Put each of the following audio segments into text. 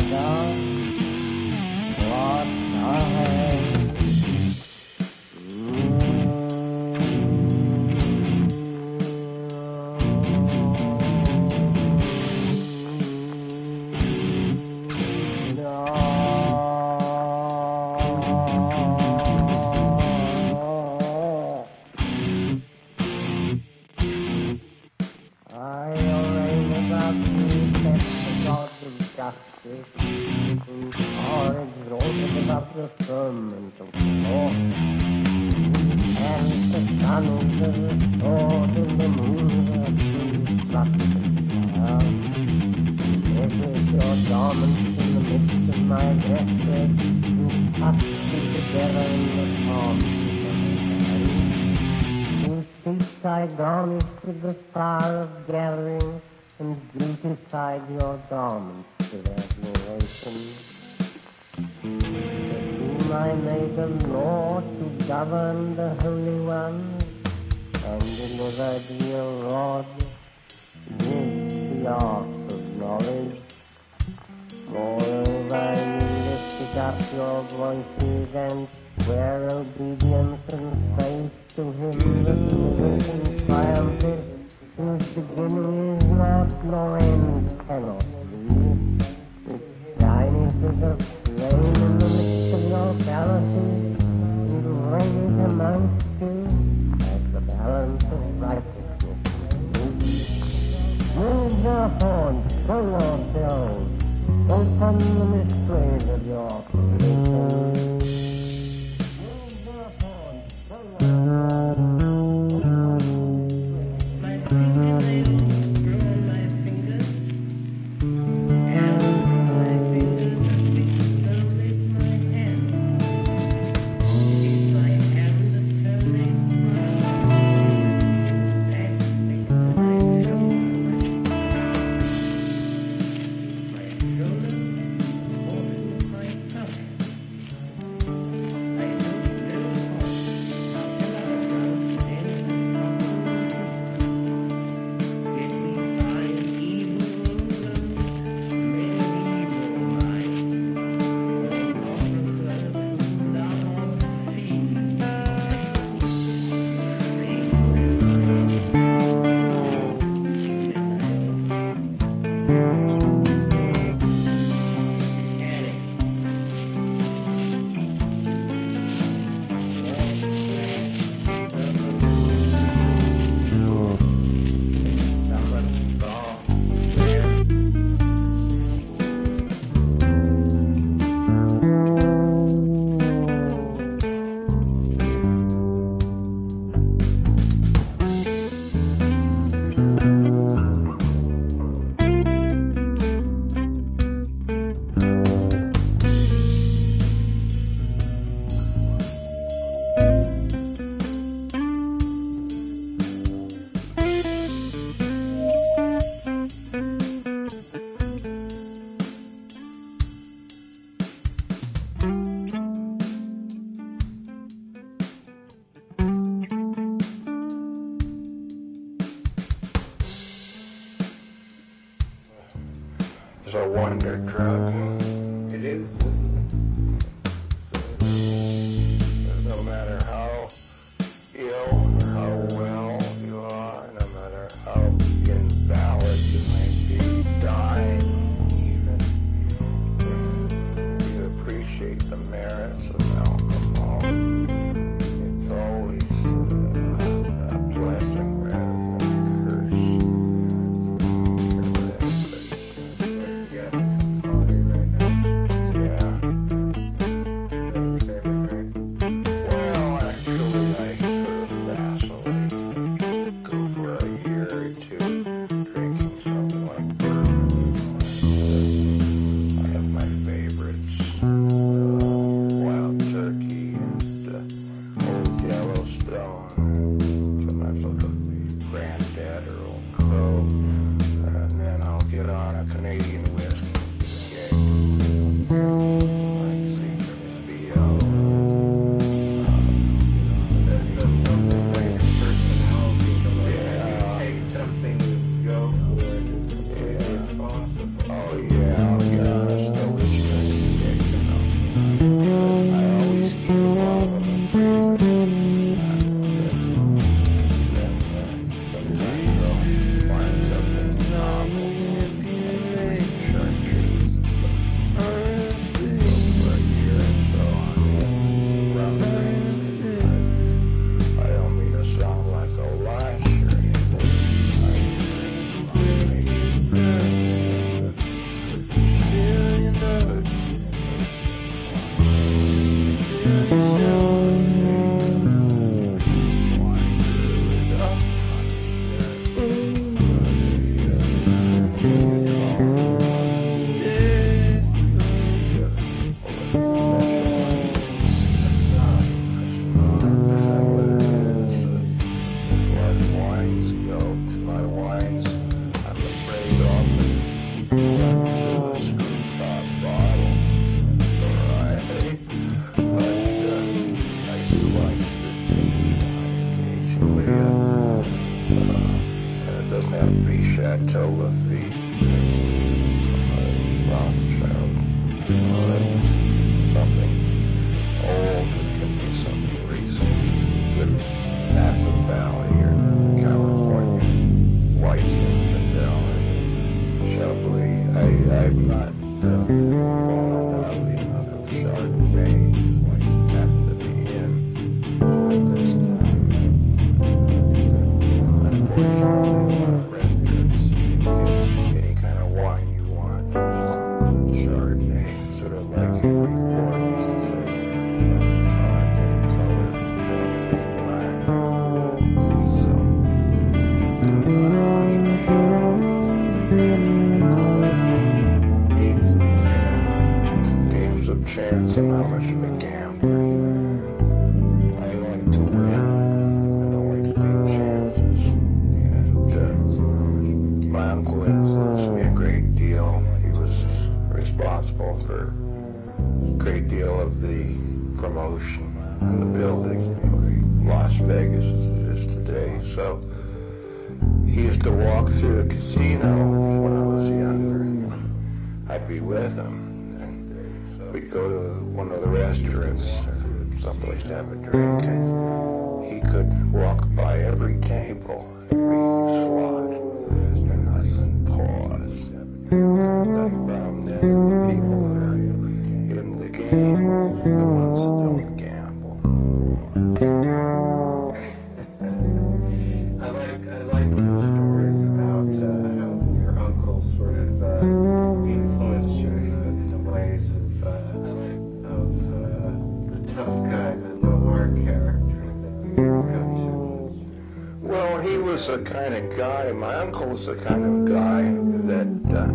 It's a wonder drug. It is, isn't it? No matter how ill or how well you are, no matter how invalid you may be, dying even, if you appreciate the merits of alcohol, it's always a blessing rather than a curse. right now. chance. I'm not much of a gambler. I like to win. I don't like to take chances. And my uncle influenced me a great deal. He was responsible for a great deal of the promotion and the building of Las Vegas as it is today. So he used to walk through a casino when I was younger. I'd be with him, and we'd go to one of the restaurants, someplace to have a drink, and he could walk by every table, every slot, and not even pause. And I found that the people that are in the game, the ones that don't gamble. I like the stories about how your uncle sort of influenced you in the ways of the tough guy, the noir character that you comes to. Well, he was the kind of guy, my uncle was the kind of guy that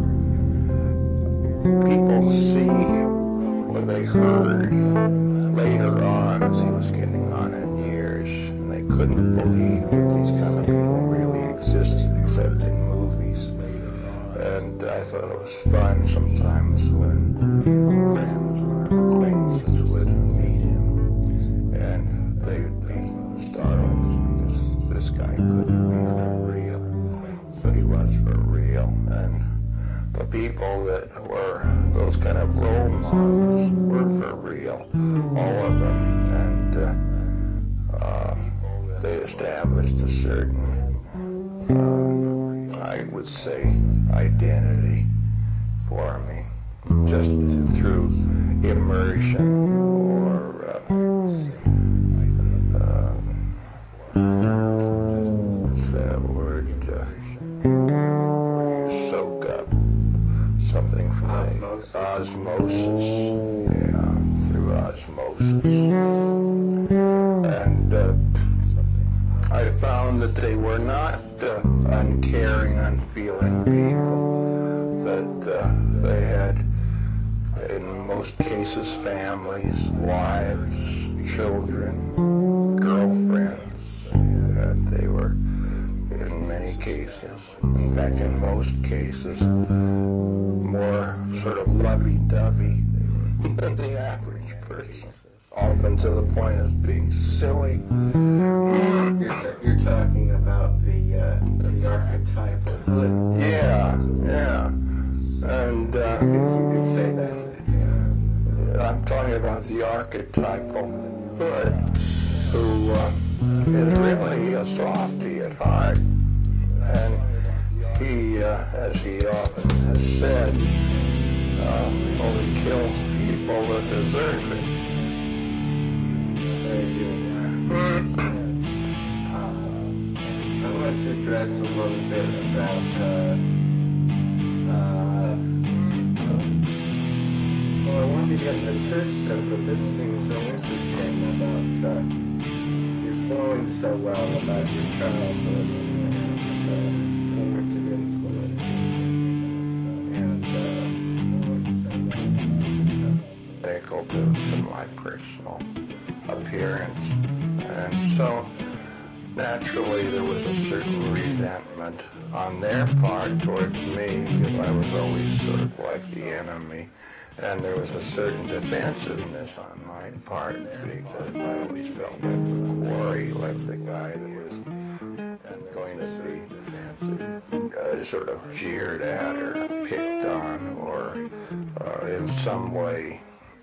people see what they heard later on as he was getting on in years, and they couldn't believe that these kind of people really existed except in movies. And I thought it was fun sometimes when friends or acquaintances would meet him, and they would be startled because this guy couldn't be for real, but he was for real. And the people that were those kind of role models were for real, all of them, and they established a certain, I would say, identity for me, just through immersion or what's that word? Where you soak up something from osmosis. Yeah, through osmosis. And I found that they were not uncaring, unfeeling people. That they had, in most cases, families, wives, children, girlfriends, and they were, in many cases, in fact, in most cases, more sort of lovey-dovey than the average person, often to the point of being silly. You're talking about the archetypal hood. Yeah. And You could say that. I'm talking about the archetypal hood, who is really a softy at heart. And he, as he often has said, only kills people that deserve it. Very good. I want to address a little bit about well, I wanted to get the church stuff, but this thing's so interesting about you're flowing so well about your childhood and formative influences and Critical to my personal appearance. And so naturally there was a certain resentment on their part towards me because I was always sort of like the enemy. And there was a certain defensiveness on my part because I always felt like the quarry, like the guy that was going to be sort of jeered at or picked on or in some way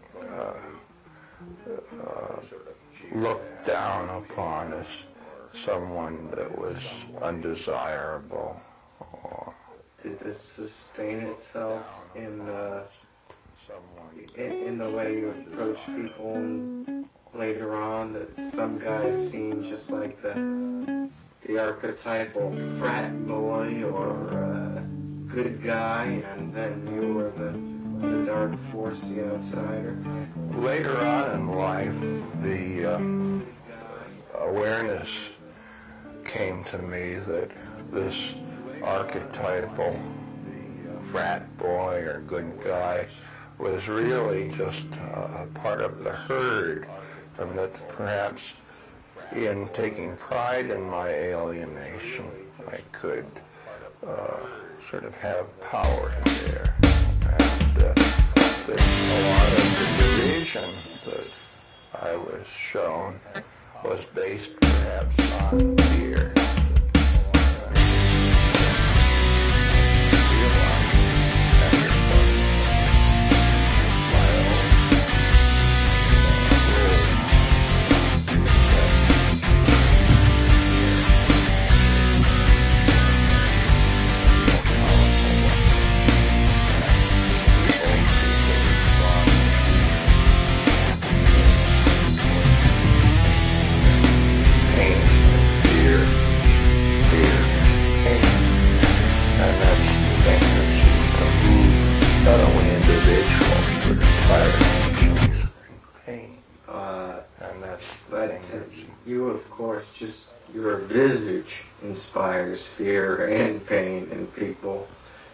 looked down upon as someone that was undesirable. did this sustain itself in the way you approach people later on, that some guys seem just like the archetypal frat boy or good guy, and then you were the dark force, the outsider? Later on in life, the awareness came to me that this archetypal frat boy or good guy was really just a part of the herd, and that perhaps in taking pride in my alienation, I could sort of have power there. And that a lot of the division that I was shown was based perhaps on fear. You, of course, just your visage inspires fear and pain in people.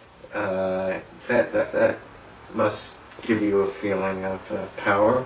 That must give you a feeling of power.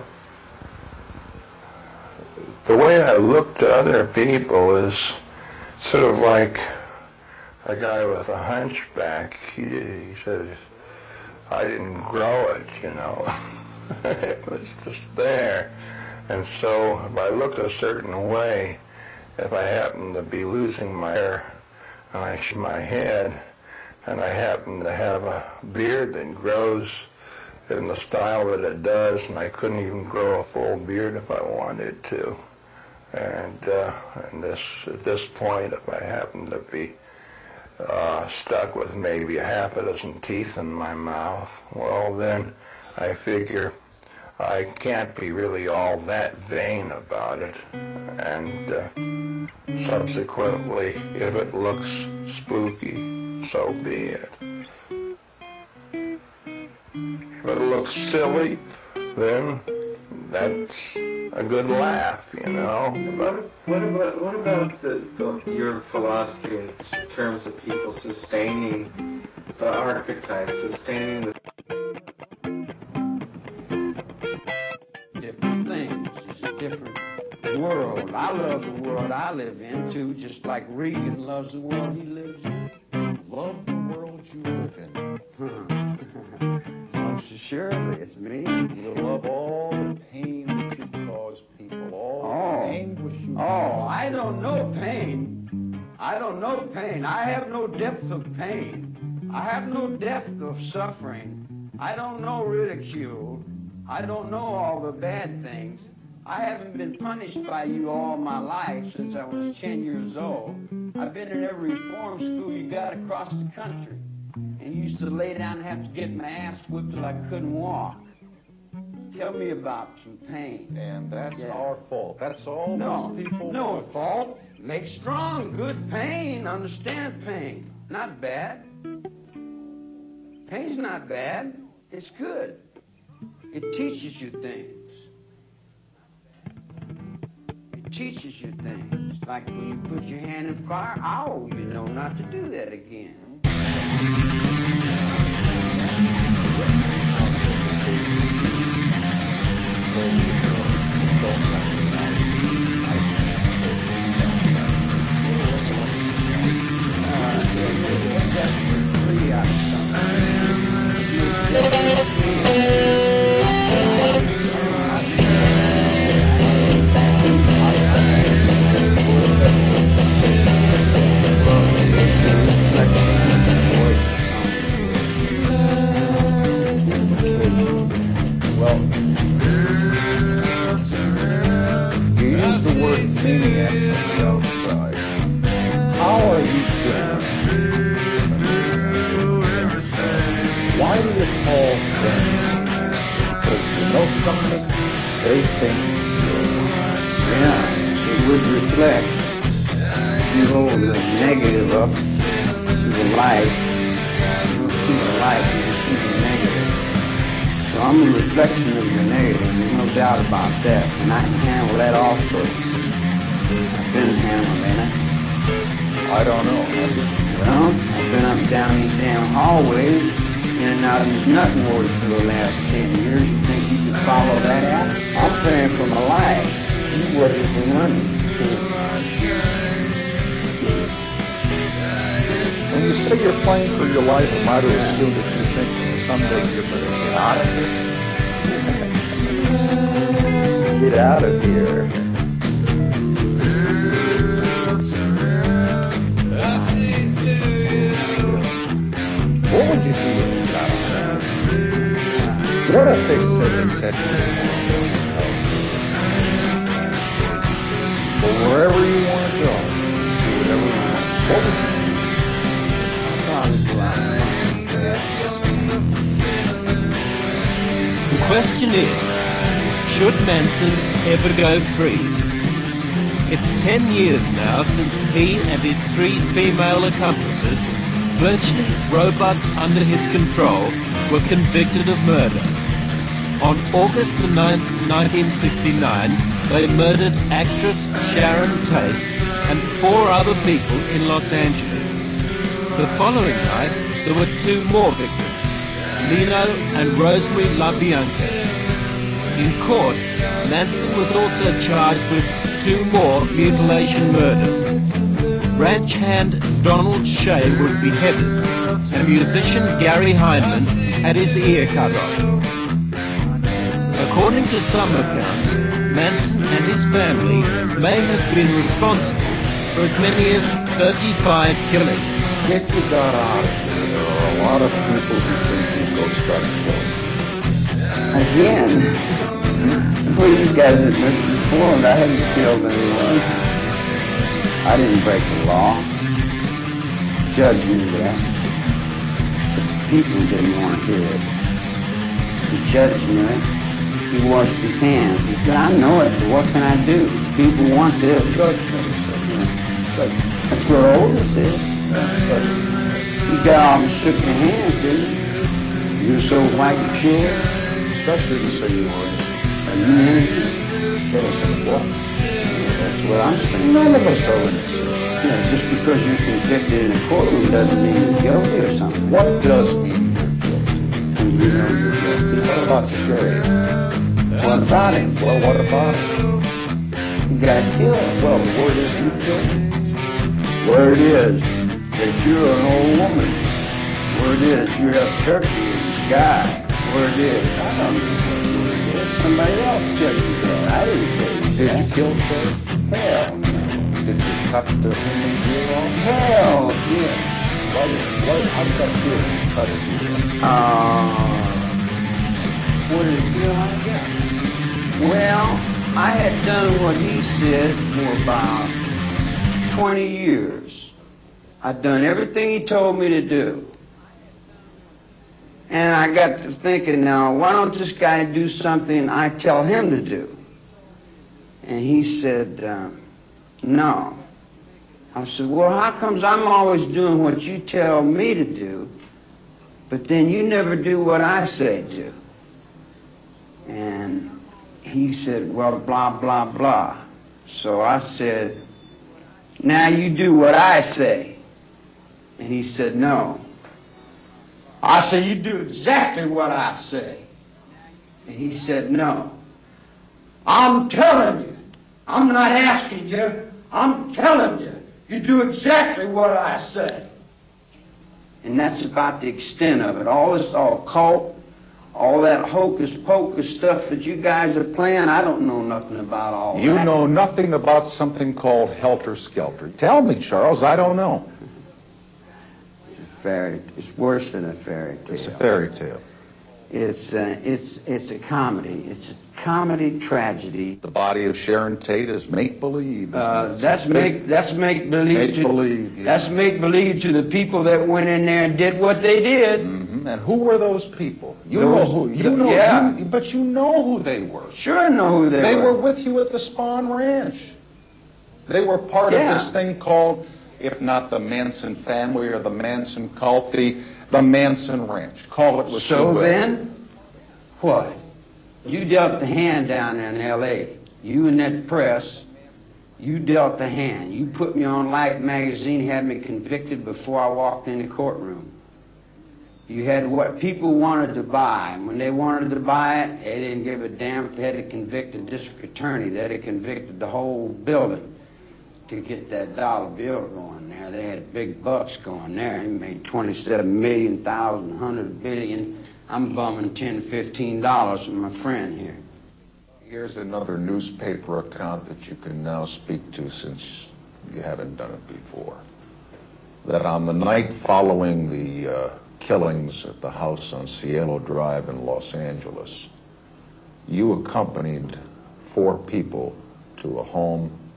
The way I look to other people is sort of like a guy with a hunchback. He says, I didn't grow it, you know. It was just there. And so if I look a certain way, if I happen to be losing my hair and I shave my head and I happen to have a beard that grows in the style that it does, and I couldn't even grow a full beard if I wanted to. And at this point, if I happen to be stuck with maybe a half a dozen teeth in my mouth, well then I figure I can't be really all that vain about it, and subsequently, if it looks spooky, so be it. If it looks silly, then that's a good laugh, you know. What about your philosophy in terms of people sustaining the archetypes, sustaining the things? It's a different world. I love the world I live in too, just like Reagan loves the world he lives in. Love the world you live in. Well, surely it's me. You love all the pain that you've caused people, all the anguish you've caused. I don't know pain. I don't know pain. I have no depth of pain. I have no depth of suffering. I don't know ridicule. I don't know all the bad things. I haven't been punished by you all my life since I was 10 years old. I've been in every reform school you got across the country, and used to lay down and have to get my ass whipped till I couldn't walk. Tell me about some pain. And that's our fault. That's all No, those people no want. fault. Make strong, good pain. Understand pain. Not bad. Pain's not bad. It's good. It teaches you things. It teaches you things. Like when you put your hand in fire, oh, you know not to do that again. They think, it would reflect. If you hold the negative up to the light, you'll see the light, you'll see the negative. So I'm a reflection of your negative, there's no doubt about that. And I can handle that also. I've been handling it. I don't know. Well, I've been up and down these damn hallways in and out of these nut wars for the last 10 years. You think you can follow that out? I'm playing for my life. You working for money. When you say you're playing for your life, am I to assume that you think that someday you're going to get out of here? Get out of here. What would you do if you got out of here? What if they said you were But wherever you want to go, do whatever you want. What would you do? The question is, should Manson ever go free? It's 10 years now since he and his 3 female accomplices, virtually robots under his control, were convicted of murder. On August the 9th, 1969, they murdered actress Sharon Tate and 4 other people in Los Angeles. The following night, there were 2 more victims, Lino and Rosemary LaBianca. In court, Manson was also charged with 2 more mutilation murders. Ranch hand Donald Shea was beheaded, and musician Gary Heinlein had his ear cut off. According to some accounts, Manson and his family may have been responsible for as many as 35 killings. If you got out of here, there are a lot of people who think you'd go start killing. Again, before you guys had misinformed, I hadn't killed anyone. I didn't break the law. Judge knew that. The people didn't want to hear it. The judge knew it. He washed his hands. He said, I know it, but what can I do? People want this. That's what Otis is. You got off and shook your hands, didn't you? You were so white and pure. Especially to say you were innocent. Are you innocent? Innocent what? That's what I'm saying. None of us are innocent. Yeah, just because you're convicted in a courtroom doesn't mean you're guilty or something. What does mean you're guilty? And you know you're guilty. What about Sherry? What about him? Well, what about him? He got killed. Well, the word is you killed him. Word is that you're an old woman. Word is you have turkey in the sky. Word is, I don't know what word is. Somebody else tell you that. I didn't tell you that. Did you kill Sherry? Hell no. Did you cut the human's ear off? Hell yes. How did that feel when you cut his ear off? What did it feel like that? Well, I had done what he said for about 20 years. I'd done everything he told me to do. And I got to thinking, now, why don't this guy do something I tell him to do? And he said, no. I said, well, how comes I'm always doing what you tell me to do, but then you never do what I say do? And he said, well, blah, blah, blah. So I said, now you do what I say. And he said, no. I said, you do exactly what I say. And he said, no. I'm telling you. I'm not asking you. I'm telling you. You do exactly what I say. And that's about the extent of it. All this occult, all that hocus-pocus stuff that you guys are playing, I don't know nothing about all that. You know nothing about something called helter-skelter. Tell me, Charles, I don't know. It's a fairy. It's worse than a fairy tale. It's a fairy tale. It's a comedy. It's a comedy tragedy. The body of Sharon Tate is make-believe. That's make-believe. Make-believe. That's make-believe to the people that went in there and did what they did. Mm-hmm. And who were those people? You know who they were. Sure, I know who they were. They were with you at the Spahn Ranch. They were part of this thing called, if not the Manson family or the Manson cult, the Manson Ranch. Call it what you will. So then, what? You dealt the hand down there in L.A. You and that press, you dealt the hand. You put me on Life magazine, had me convicted before I walked in the courtroom. You had what people wanted to buy, and when they wanted to buy it, they didn't give a damn if they had to convict a district attorney. They'd have convicted the whole building to get that dollar bill going there. They had big bucks going there. He made 27 million, 100 billion. I'm bumming $10, $15 from my friend here. Here's another newspaper account that you can now speak to since you haven't done it before. That on the night following the killings at the house on Cielo Drive in Los Angeles, you accompanied 4 people to a home